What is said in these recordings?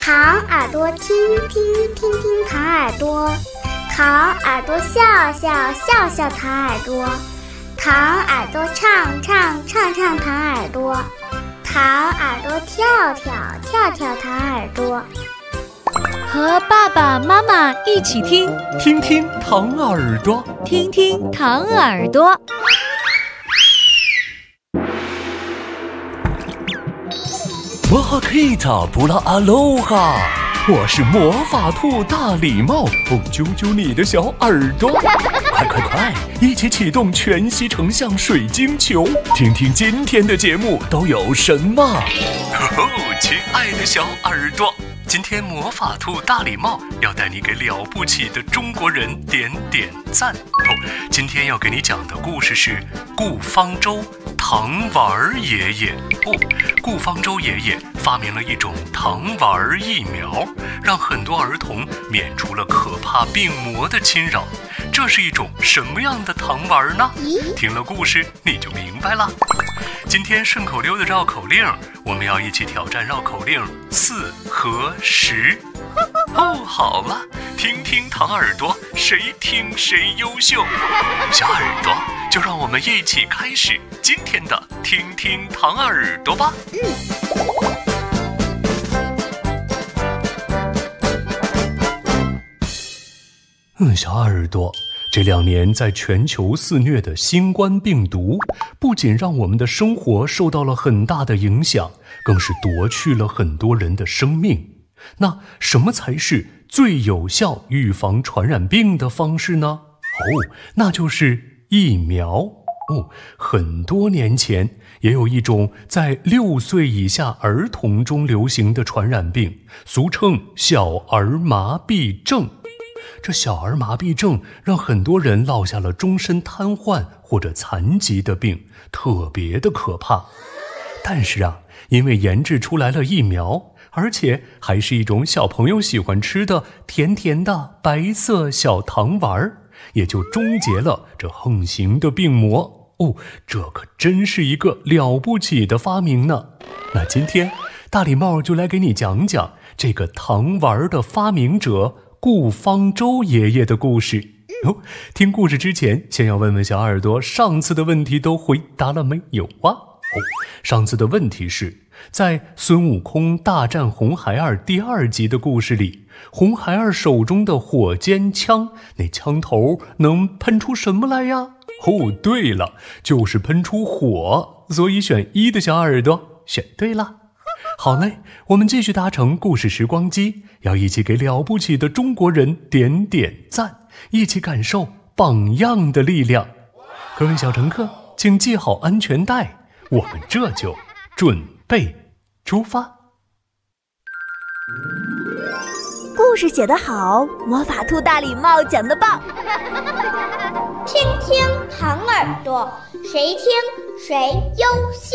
糖耳朵听听听听糖耳朵，糖耳朵笑笑笑笑糖耳朵，糖耳朵唱唱唱唱糖耳朵，糖耳朵跳跳跳跳糖耳朵。 和爸爸妈妈一起听， 听听糖耳朵， 听听糖耳朵。 摩哈克塔布拉阿罗哈，我是魔法兔大礼帽，揪揪你的小耳朵，快快快，一起启动全息成像水晶球，听听今天的节目都有什么。吼吼，亲爱的小耳朵，今天魔法兔大礼帽要带你给了不起的中国人点点赞。今天要给你讲的故事是顾方舟糖丸爷爷。顾方舟爷爷发明了一种糖丸疫苗，让很多儿童免除了可怕病魔的侵扰。这是一种什么样的糖丸呢？听了故事你就明白了。今天顺口溜的绕口令，我们要一起挑战绕口令4和10。好了，听听糖耳朵，谁听谁优秀。小耳朵，就让我们一起开始今天的听听糖耳朵吧。小耳朵，这2年在全球肆虐的新冠病毒，不仅让我们的生活受到了很大的影响，更是夺去了很多人的生命。那什么才是最有效预防传染病的方式呢？那就是疫苗。很多年前，也有一种在6岁以下儿童中流行的传染病，俗称小儿麻痹症。这小儿麻痹症让很多人落下了终身瘫痪或者残疾的病，特别的可怕。但是因为研制出来了疫苗，而且还是一种小朋友喜欢吃的甜甜的白色小糖丸，也就终结了这横行的病魔。这可真是一个了不起的发明呢。那今天大礼帽就来给你讲讲这个糖丸的发明者顾方舟爷爷的故事。听故事之前，先要问问小耳朵，上次的问题都回答了没有啊？上次的问题是，在孙悟空大战红孩儿第2集的故事里，红孩儿手中的火尖枪，那枪头能喷出什么来呀？对了，就是喷出火，所以选1的小耳朵选对了。好嘞，我们继续搭乘故事时光机，要一起给了不起的中国人点点赞，一起感受榜样的力量。各位小乘客，请系好安全带，我们这就准备出发。 故事写得好，魔法兔大礼帽讲得棒。 听听糖耳朵，谁听谁优秀。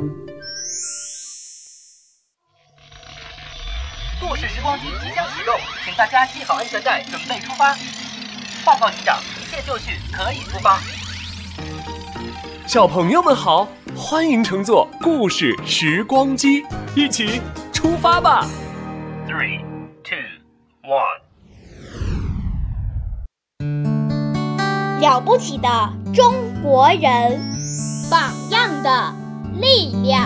故事时光机即将启动，请大家系好安全带，准备出发。报告机长，一切就绪，可以出发。 小朋友们好，欢迎乘坐故事时光机，一起出发吧。 3、2、1。 了不起的中国人，榜样的力量。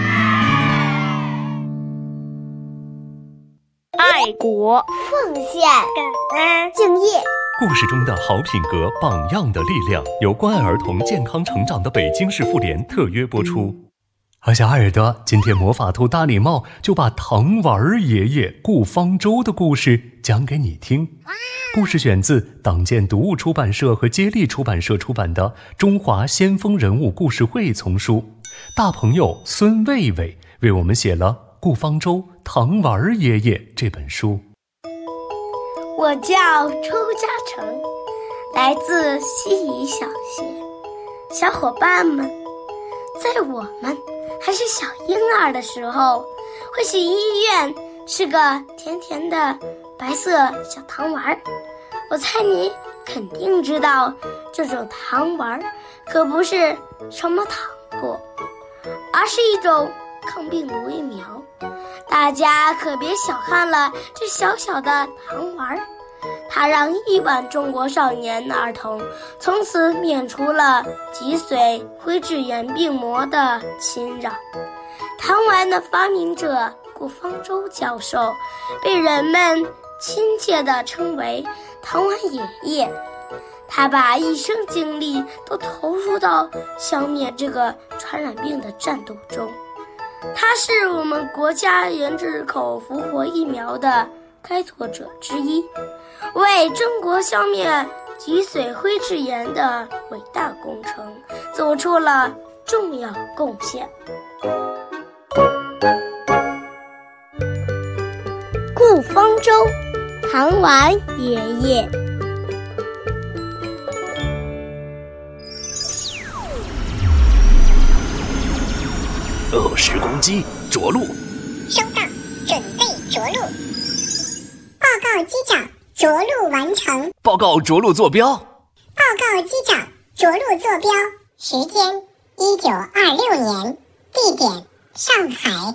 爱国、 奉献、感恩、敬业。 故事中的好品格，榜样的力量，由关爱儿童健康成长的北京市妇联特约播出。好，小耳朵，今天魔法兔大礼帽就把糖丸爷爷顾方舟的故事讲给你听。故事选自党建读物出版社和接力出版社出版的《中华先锋人物故事会》丛书。大朋友孙卫卫为我们写了《顾方舟糖丸爷爷》这本书。 我叫周嘉诚，来自西宜小学。小伙伴们，在我们还是小婴儿的时候，会去医院吃个甜甜的白色小糖丸。我猜你肯定知道，这种糖丸可不是什么糖果，而是一种抗病毒疫苗。 大家可别小看了这小小的糖丸，它让亿万中国少年儿童从此免除了脊髓灰质炎病魔的侵扰。糖丸的发明者顾方舟教授被人们亲切地称为糖丸爷爷，他把一生精力都投入到消灭这个传染病的战斗中。他是我们国家研制口服活疫苗的开拓者之一，为中国消灭脊髓灰质炎的伟大工程做出了重要贡献。顾方舟，糖丸爷爷。 20公斤，着陆。 收到，准备着陆。报告机长，着陆完成。 报告着陆坐标。 报告机长，着陆坐标。时间1926年，地点上海。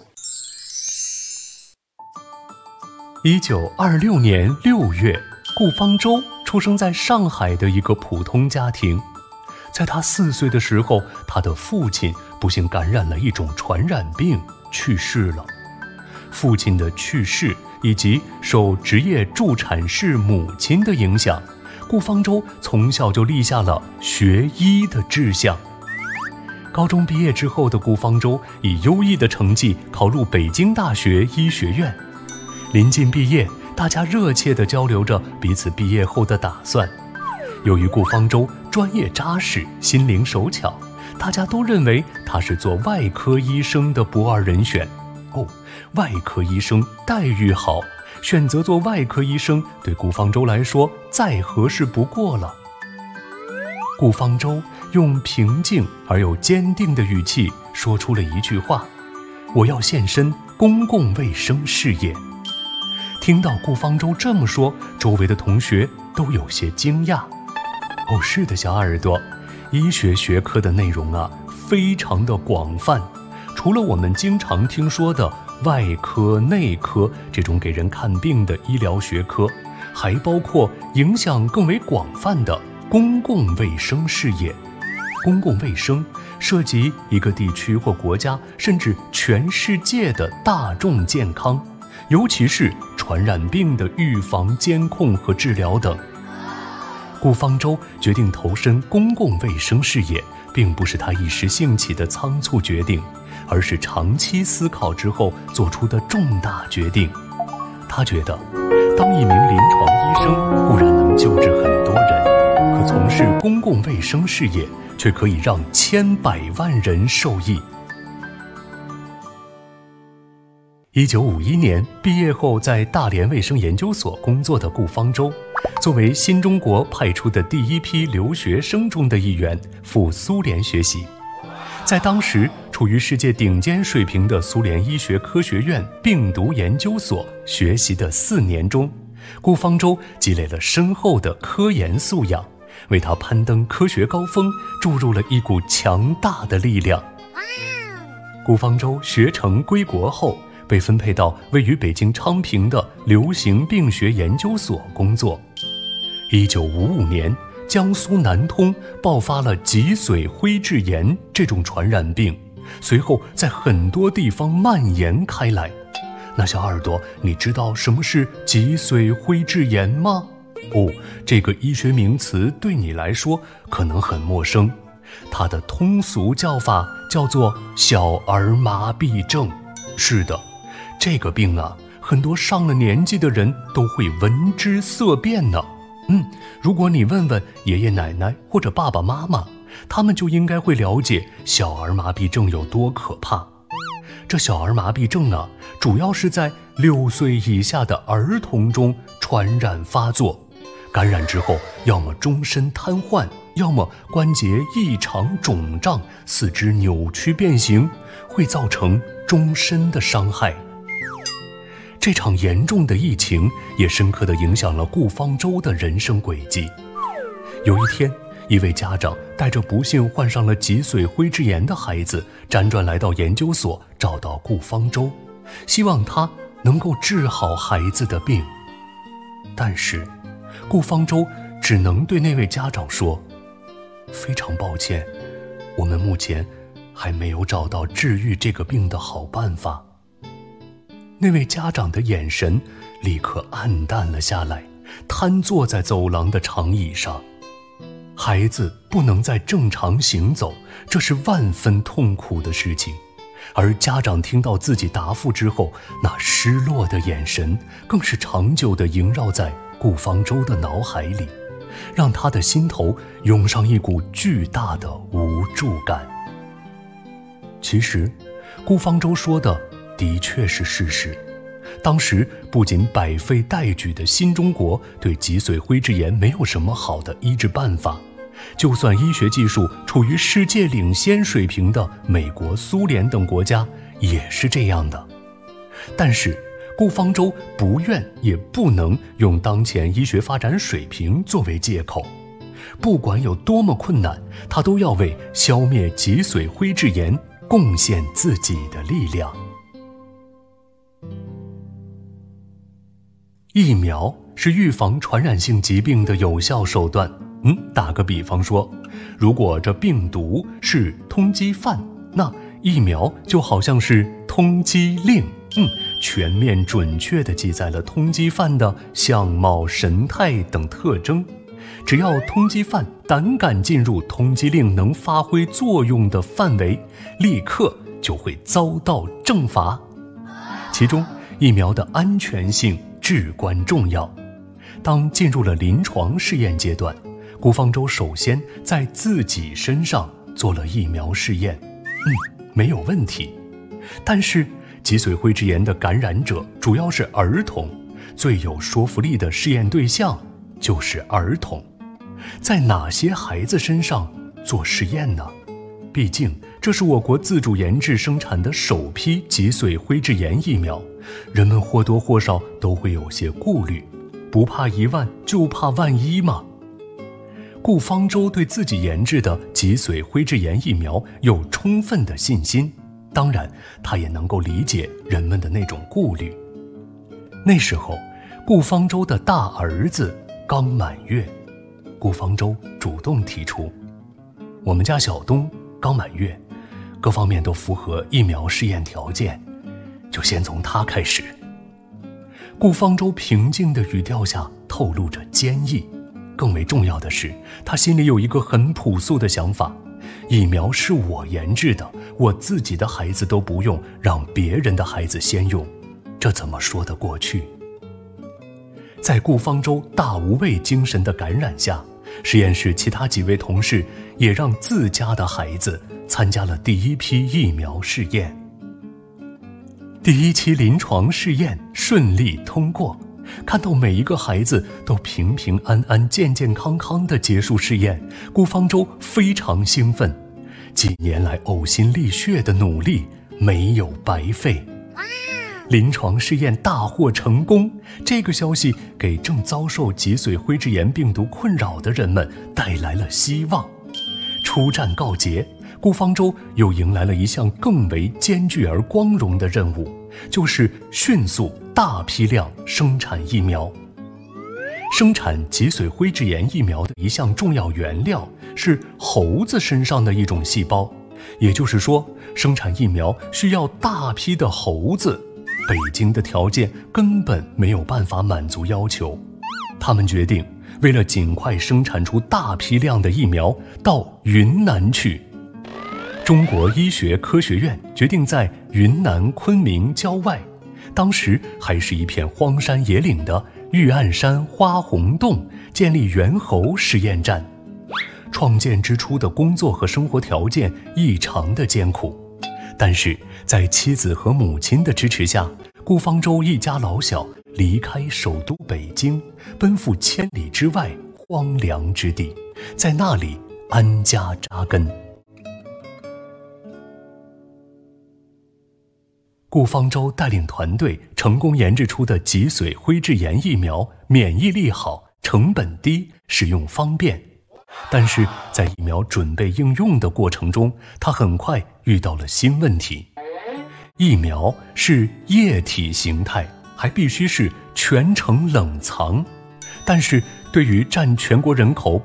1926年6月，顾方舟出生在上海的一个普通家庭。在他4岁的时候，他的父亲不幸感染了一种传染病，去世了。父亲的去世以及受职业助产士母亲的影响，顾方舟从小就立下了学医的志向。高中毕业之后的顾方舟以优异的成绩考入北京大学医学院。临近毕业，大家热切地交流着彼此毕业后的打算。由于顾方舟专业扎实，心灵手巧，大家都认为他是做外科医生的不二人选。外科医生待遇好，选择做外科医生对顾方舟来说再合适不过了。顾方舟用平静而又坚定的语气说出了一句话：我要献身公共卫生事业。听到顾方舟这么说，周围的同学都有些惊讶。是的，小耳朵，医学学科的内容非常的广泛，除了我们经常听说的外科、内科这种给人看病的医疗学科，还包括影响更为广泛的公共卫生事业。公共卫生涉及一个地区或国家，甚至全世界的大众健康，尤其是传染病的预防、监控和治疗等。顾方舟决定投身公共卫生事业，并不是他一时兴起的仓促决定，而是长期思考之后做出的重大决定。他觉得，当一名临床医生固然能救治很多人，可从事公共卫生事业却可以让千百万人受益。1951年毕业后，在大连卫生研究所工作的顾方舟，作为新中国派出的第一批留学生中的一员，赴苏联学习。在当时处于世界顶尖水平的苏联医学科学院病毒研究所学习的4年中，顾方舟积累了深厚的科研素养，为他攀登科学高峰注入了一股强大的力量。顾方舟学成归国后，被分配到位于北京昌平的流行病学研究所工作。1955年，江苏南通爆发了脊髓灰质炎这种传染病，随后在很多地方蔓延开来。那小耳朵，你知道什么是脊髓灰质炎吗？这个医学名词对你来说可能很陌生，它的通俗叫法叫做小儿麻痹症。是的，这个病很多上了年纪的人都会闻之色变呢。如果你问问爷爷奶奶或者爸爸妈妈，他们就应该会了解小儿麻痹症有多可怕。这小儿麻痹症主要是在6岁以下的儿童中传染发作，感染之后要么终身瘫痪，要么关节异常肿胀，四肢扭曲变形，会造成终身的伤害。这场严重的疫情也深刻地影响了顾方舟的人生轨迹。有一天，一位家长带着不幸患上了脊髓灰质炎的孩子辗转来到研究所，找到顾方舟。 希望它能够治好孩子的病。但是顾方舟只能对那位家长说，非常抱歉，我们目前还没有找到治愈这个病的好办法。那位家长的眼神立刻暗淡了下来，瘫坐在走廊的长椅上。孩子不能再正常行走，这是万分痛苦的事情。而家长听到自己答复之后，那失落的眼神更是长久地萦绕在顾方舟的脑海里，让他的心头涌上一股巨大的无助感。其实顾方舟说的的确是事实，当时不仅百废待举的新中国对脊髓灰质炎没有什么好的医治办法，就算医学技术处于世界领先水平的美国、苏联等国家也是这样的。但是顾方舟不愿也不能用当前医学发展水平作为借口，不管有多么困难，他都要为消灭脊髓灰质炎贡献自己的力量。疫苗是预防传染性疾病的有效手段。打个比方说，如果这病毒是通缉犯，那疫苗就好像是通缉令，全面准确地记载了通缉犯的相貌、神态等特征。只要通缉犯胆敢进入通缉令能发挥作用的范围，立刻就会遭到正罚。其中，疫苗的安全性至关重要。当进入了临床试验阶段，顾方舟首先在自己身上做了疫苗试验，没有问题。但是脊髓灰质炎的感染者主要是儿童，最有说服力的试验对象就是儿童。在哪些孩子身上做试验呢？毕竟这是我国自主研制生产的首批脊髓灰质炎疫苗，人们或多或少都会有些顾虑，不怕一万就怕万一嘛。顾方舟对自己研制的脊髓灰质炎疫苗有充分的信心，当然他也能够理解人们的那种顾虑。那时候顾方舟的大儿子刚满月，顾方舟主动提出，我们家小东刚满月，各方面都符合疫苗试验条件，就先从他开始。顾方舟平静的语调下透露着坚毅，更为重要的是，他心里有一个很朴素的想法，疫苗是我研制的，我自己的孩子都不用，让别人的孩子先用，这怎么说得过去？在顾方舟大无畏精神的感染下，实验室其他几位同事也让自家的孩子参加了第一批疫苗试验。第一期临床试验顺利通过，看到每一个孩子都平平安安、健健康康地结束试验，顾方舟非常兴奋。几年来呕心沥血的努力没有白费。临床试验大获成功，这个消息给正遭受脊髓灰质炎病毒困扰的人们带来了希望。初战告捷，顾方舟又迎来了一项更为艰巨而光荣的任务，就是迅速大批量生产疫苗。生产脊髓灰质炎疫苗的一项重要原料是猴子身上的一种细胞，也就是说，生产疫苗需要大批的猴子。北京的条件根本没有办法满足要求，他们决定为了尽快生产出大批量的疫苗，到云南去。中国医学科学院决定在云南昆明郊外，当时还是一片荒山野岭的玉案山花红洞建立猿猴实验站。创建之初的工作和生活条件异常的艰苦，但是在妻子和母亲的支持下，顾方舟一家老小离开首都北京，奔赴千里之外荒凉之地，在那里安家扎根。顾方舟带领团队成功研制出的脊髓灰质炎疫苗，免疫力好，成本低，使用方便。但是在疫苗准备应用的过程中，他很快遇到了新问题。 疫苗是液体形态，还必须是全程冷藏。但是对于占全国人口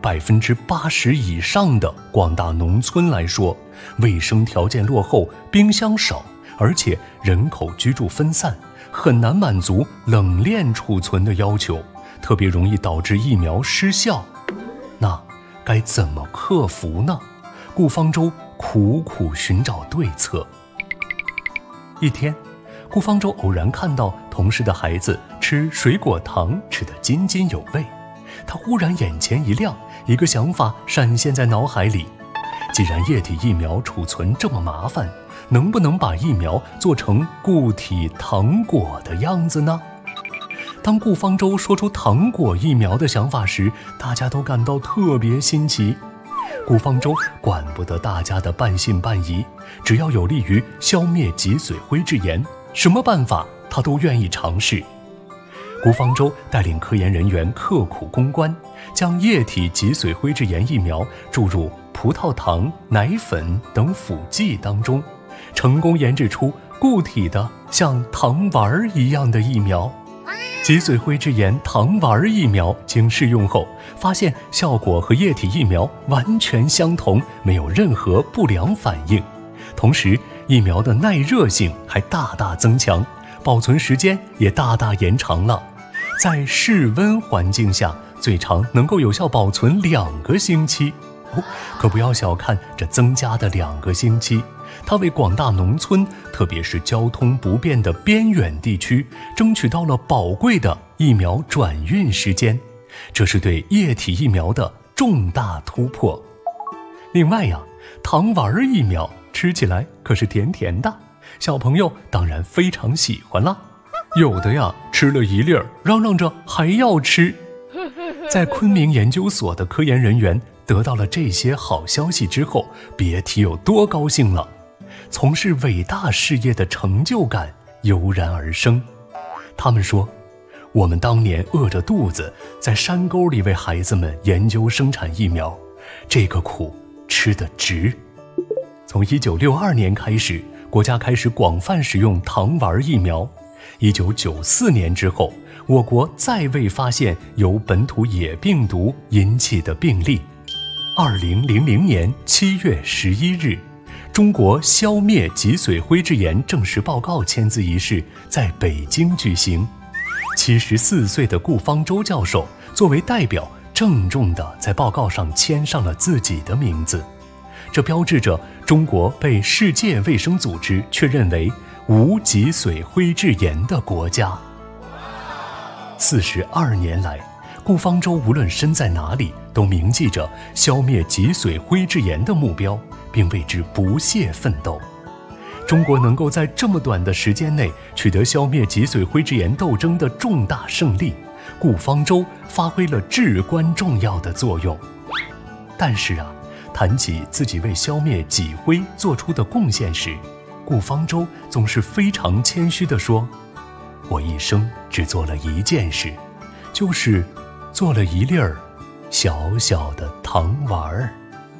80%以上的广大农村来说，卫生条件落后，冰箱少，而且人口居住分散，很难满足冷链储存的要求，特别容易导致疫苗失效。那该怎么克服呢？顾方舟苦苦寻找对策。一天，顾方舟偶然看到同事的孩子吃水果糖吃得津津有味，他忽然眼前一亮，一个想法闪现在脑海里。既然液体疫苗储存这么麻烦，能不能把疫苗做成固体糖果的样子呢？当顾方舟说出糖果疫苗的想法时，大家都感到特别新奇。顾方舟管不得大家的半信半疑，只要有利于消灭脊髓灰质炎，什么办法他都愿意尝试。顾方舟带领科研人员刻苦攻关，将液体脊髓灰质炎疫苗注入葡萄糖、奶粉等辅剂当中，成功研制出固体的像糖丸一样的疫苗。脊髓灰质炎糖丸疫苗经试用后，发现效果和液体疫苗完全相同，没有任何不良反应。同时，疫苗的耐热性还大大增强，保存时间也大大延长了。在室温环境下，最长能够有效保存2个星期。可不要小看这增加的2个星期，它为广大农村，特别是交通不便的边远地区，争取到了宝贵的疫苗转运时间，这是对液体疫苗的重大突破。另外呀，糖丸疫苗吃起来可是甜甜的，小朋友当然非常喜欢啦。有的呀，吃了一粒儿，嚷嚷着还要吃。在昆明研究所的科研人员得到了这些好消息之后，别提有多高兴了。从事伟大事业的成就感油然而生。他们说，我们当年饿着肚子在山沟里为孩子们研究生产疫苗，这个苦吃得值。从1962年开始，国家开始广泛使用糖丸疫苗。1994年之后，我国再未发现由本土野病毒引起的病例。2000年7月11日，中国消灭脊髓灰质炎正式报告签字仪式在北京举行。74岁的顾方舟教授作为代表，郑重地在报告上签上了自己的名字。这标志着中国被世界卫生组织确认为无脊髓灰质炎的国家。42年来，顾方舟无论身在哪里，都铭记着消灭脊髓灰质炎的目标，并为之不懈奋斗。中国能够在这么短的时间内取得消灭脊髓灰质炎斗争的重大胜利，顾方舟发挥了至关重要的作用。但是啊，谈起自己为消灭脊灰做出的贡献时，顾方舟总是非常谦虚地说，我一生只做了一件事，就是做了一粒儿小小的糖丸儿。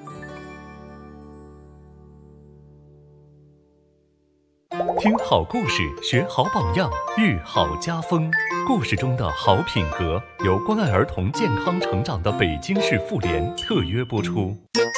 听好故事，学好榜样，育好家风。故事中的好品格由关爱儿童健康成长的北京市妇联特约播出。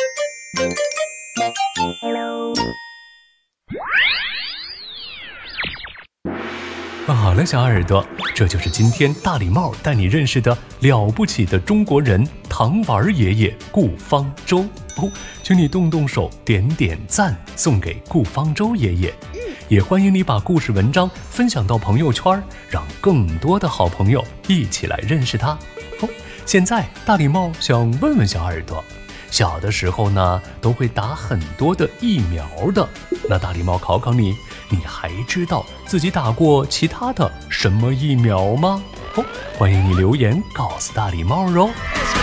好了，小耳朵，这就是今天大礼帽带你认识的了不起的中国人糖丸爷爷顾方舟。请你动动手，点点赞，送给顾方舟爷爷。也欢迎你把故事文章分享到朋友圈，让更多的好朋友一起来认识他。现在大礼帽想问问小耳朵，小的时候呢，都会打很多的疫苗的，那大礼帽考考你，你还知道自己打过其他的什么疫苗吗？欢迎你留言告诉大礼帽哦。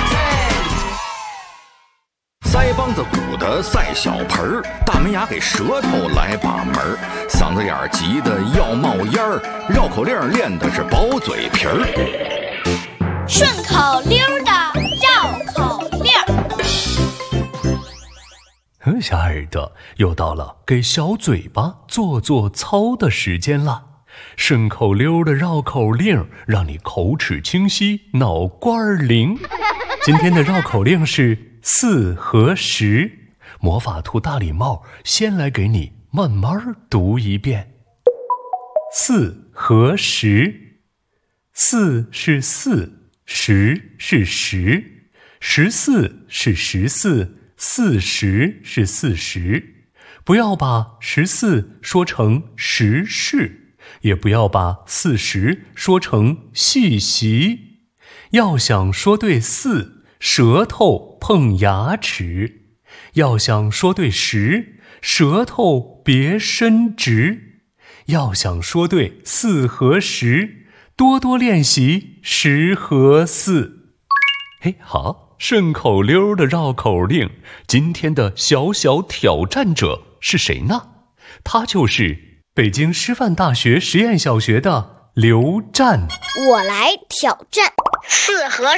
腮帮子鼓的赛小盆儿，大门牙给舌头来把门儿，嗓子眼儿急得要冒烟儿，绕口令练的是薄嘴皮儿。 顺口溜的绕口令。 小耳朵，又到了给小嘴巴做做操的时间了。顺口溜的绕口令，让你口齿清晰，脑瓜灵。今天的绕口令是4和10。魔法兔大礼帽先来给你慢慢读一遍。4和10， 4是4， 10是10， 14是14， 40是40。不要把14说成10事，也不要把40说成细习。要想说对4，舌头碰牙齿；要想说对10，舌头别伸直。要想说对4和10，多多练习10和4。好，顺口溜的绕口令，今天的小小挑战者是谁呢？他就是北京师范大学实验小学的刘湛。 我来挑战。 4和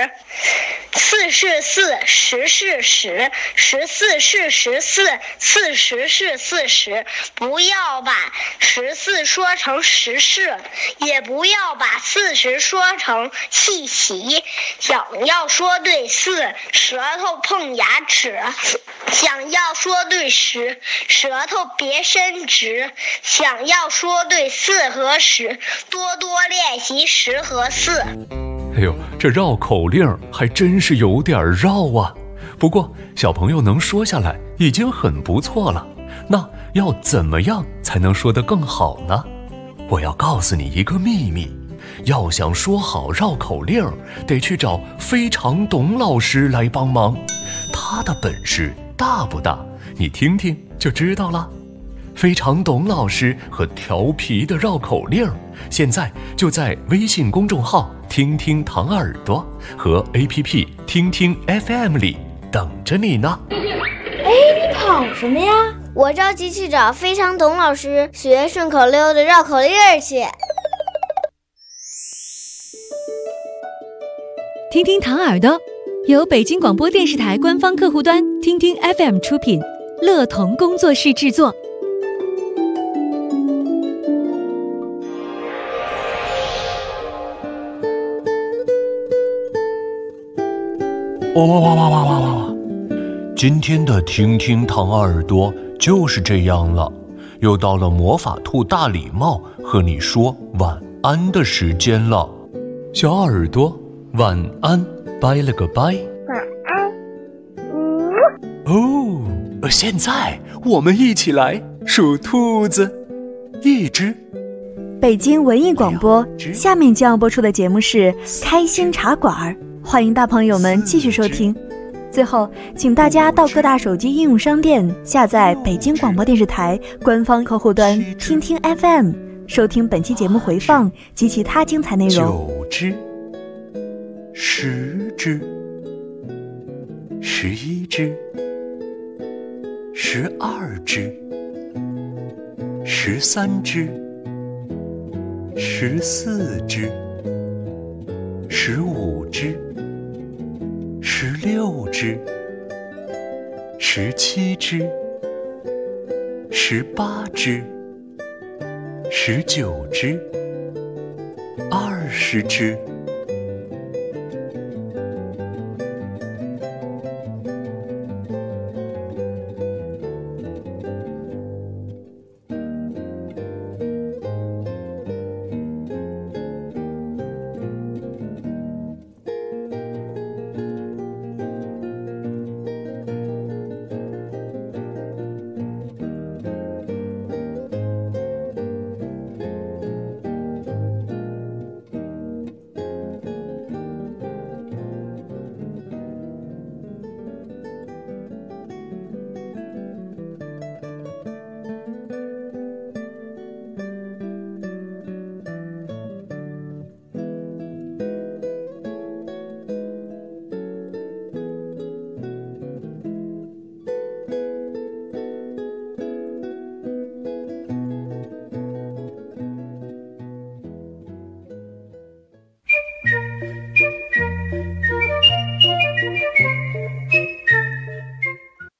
10，4是4， 10是10， 14是14， 40是40。不要把14说成10事，也不要把40说成细习。想要说对4，舌头碰牙齿；想要说对10，舌头别伸直。想要说对4和10，多多练习10和4。 这绕口令还真是有点绕啊。不过小朋友能说下来已经很不错了。那要怎么样才能说得更好呢？我要告诉你一个秘密，要想说好绕口令，得去找非常董老师来帮忙。他的本事大不大？你听听就知道了。非常董老师和调皮的绕口令，现在就在微信公众号听听糖耳朵和 APP 听听 FM 里等着你呢。 你跑什么呀？我着急去找非常董老师学顺口溜的绕口令去。 听听糖耳朵由北京广播电视台官方客户端听听 FM 出品，乐童工作室制作。 哇！今天的听听糖耳朵就是这样了，又到了魔法兔大礼帽和你说晚安的时间了。小耳朵，晚安，拜了个拜。 晚安。 现在我们一起来数兔子，1只。 北京文艺广播，下面将要播出的节目是开心茶馆，欢迎大朋友们继续收听。最后，请大家到各大手机应用商店下载北京广播电视台官方客户端听听 FM， 收听本期节目回放及其他精彩内容。 9只，10只，11只，12只，13只，14只，15只，16只，17只，18只，19只，20只。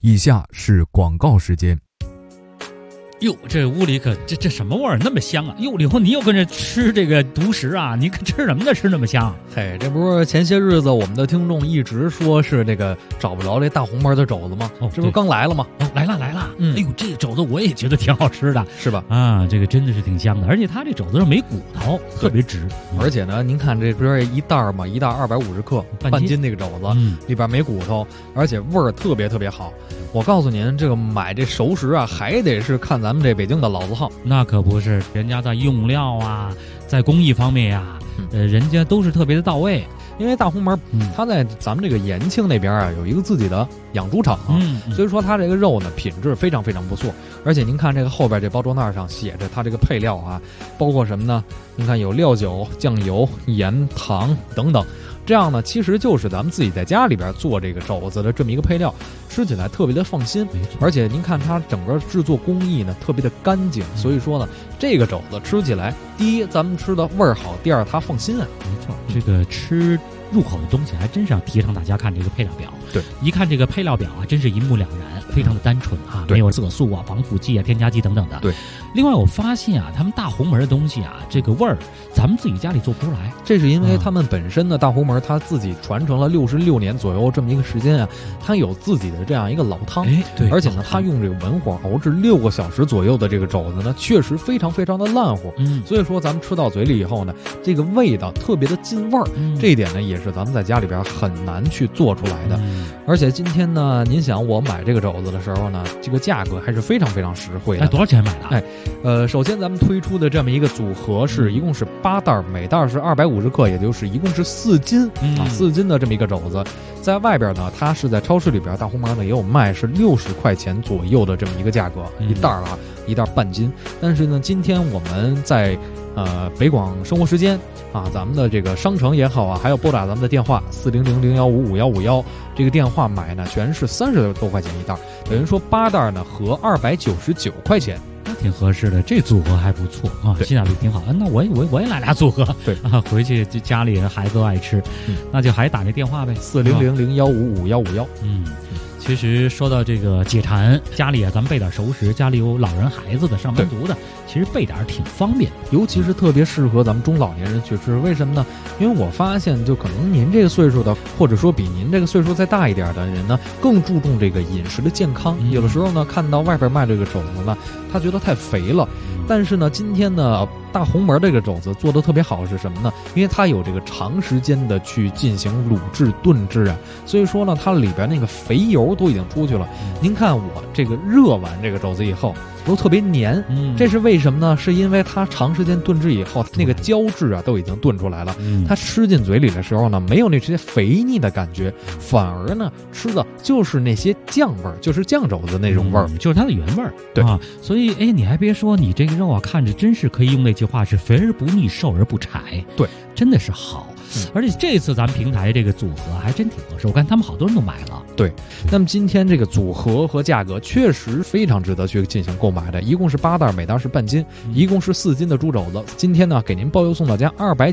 以下是广告时间。 哟，这屋里可这什么味儿那么香啊？哟，以后你又跟着吃这个独食啊？你可吃什么呢？吃那么香？ 嘿，这不是前些日子我们的听众一直说是这个找不着这大红门的肘子吗？这不是刚来了吗？ 来了。哎呦，这个肘子我也觉得挺好吃的， 是吧？ 啊，这个真的是挺香的，而且它这肘子上没骨头，特别直。 而且呢，您看这不是一袋嘛，一袋250克，半斤那个肘子，里边没骨头，而且味儿特别好。我告诉您，这个买这熟食啊，还得是看咱们这北京的老字号。 那可不是，人家在用料啊，在工艺方面呀，人家都是特别的到位。 因为大红门，它在咱们这个延庆那边啊，有一个自己的养猪场，所以说它这个肉呢品质非常不错。而且您看这个后边这包装袋上写着它这个配料啊，包括什么呢？您看有料酒、酱油、盐、糖等等。这样呢，其实就是咱们自己在家里边做这个肘子的这么一个配料，吃起来特别的放心。而且您看它整个制作工艺呢特别的干净，所以说呢，这个肘子吃起来，第一咱们吃的味儿好，第二它放心啊。 没错，这个吃入口的东西还真是要提倡大家看这个配料表。 对， 一看这个配料表啊，真是一目了然，非常的单纯啊，没有色素啊、防腐剂啊、添加剂等等的。 对， 另外我发现啊，他们大红门的东西啊，这个味儿咱们自己家里做不出来， 这是因为他们本身的大红门他自己传承了66年左右这么一个时间啊，他有自己的这样一个老汤， 对， 而且呢，他用这个文火熬制6个小时左右的这个肘子呢，确实非常的烂乎。所以说咱们吃到嘴里以后呢，这个味道特别的进味儿，这一点呢也是咱们在家里边很难去做出来的。而且今天呢，您想我买这个肘子的时候呢，这个价格还是非常实惠的。 多少钱买的？ 首先咱们推出的这么一个组合是一共是8袋，每袋是250克，也就是一共是4斤4斤的这么一个肘子。在外边呢，它是在超市里边大红门呢也有卖，是60块钱左右的这么一个价格，一袋啊，一袋半斤。但是呢，今天我们在北广生活时间啊，咱们的这个商城也好啊，还有拨打咱们的电话400-015-5151，这个电话买呢全是30多块钱一袋，等于说8袋呢合299块钱。 那挺合适的，这组合还不错啊，性价比挺好。那我也来俩组合， 对啊，回去就家里孩子都爱吃，那就还打那电话呗 ，400-015-5151。 其实说到这个解馋，家里啊，咱们备点熟食，家里有老人孩子的、上班族的，其实备点挺方便， 尤其是特别适合咱们中老年人去吃。为什么呢？因为我发现，就可能您这个岁数的，或者说比您这个岁数再大一点的人呢，更注重这个饮食的健康。有的时候呢，看到外边卖这个肘子呢，他觉得太肥了。但是呢，今天呢，大红门这个肘子做的特别好是什么呢？因为它有这个长时间的去进行卤制炖制啊，所以说呢，它里边那个肥油都已经出去了。您看我这个热完这个肘子以后都特别黏，这是为什么呢？是因为它长时间炖制以后，那个胶质啊都已经炖出来了，它吃进嘴里的时候呢，没有那些肥腻的感觉，反而呢吃的就是那些酱味儿，就是酱肘子那种味儿， 就是它的原味儿。 对啊，所以你还别说，你这个肉啊，看着真是可以用那句话是肥而不腻，瘦而不柴。 对， 真的是好。而且这次咱们平台这个组合还真挺合适，我看他们好多人都买了。 对，那么今天这个组合和价格确实非常值得去进行购买的，一共是8袋，每袋是半斤，一共是4斤的猪肘子。今天呢，给您包邮送到家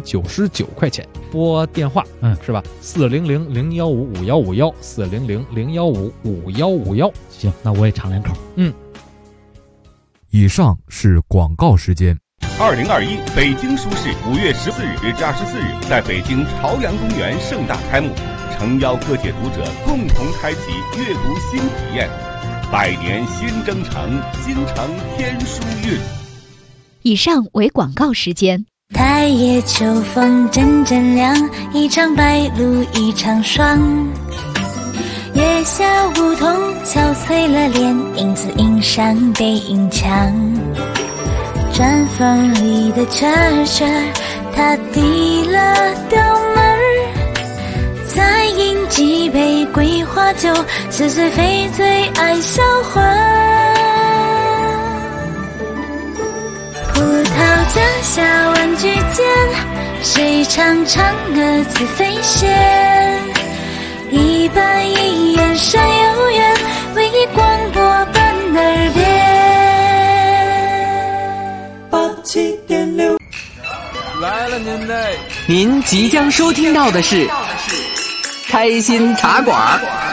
299块钱。拨电话，是吧？400-015-5151，400-015-5151。 行，那我也尝2口。 以上是广告时间。 2021北京书市5月14日至24日在北京朝阳公园盛大开幕，诚邀各界读者共同开启阅读新体验。百年新征程，京城天书韵。 以上为广告时间。 太夜秋风阵阵凉，一场白露一场霜。月下梧桐憔悴了脸，影子映上背影墙。毡房里的车儿，他递了刀门儿，再饮几杯桂花酒，似水非醉爱销魂。葡萄架下玩具间，谁唱嫦娥自飞仙？一板一眼山有缘，为你广播伴耳边。87.6 来了您即将收听到的是开心茶馆。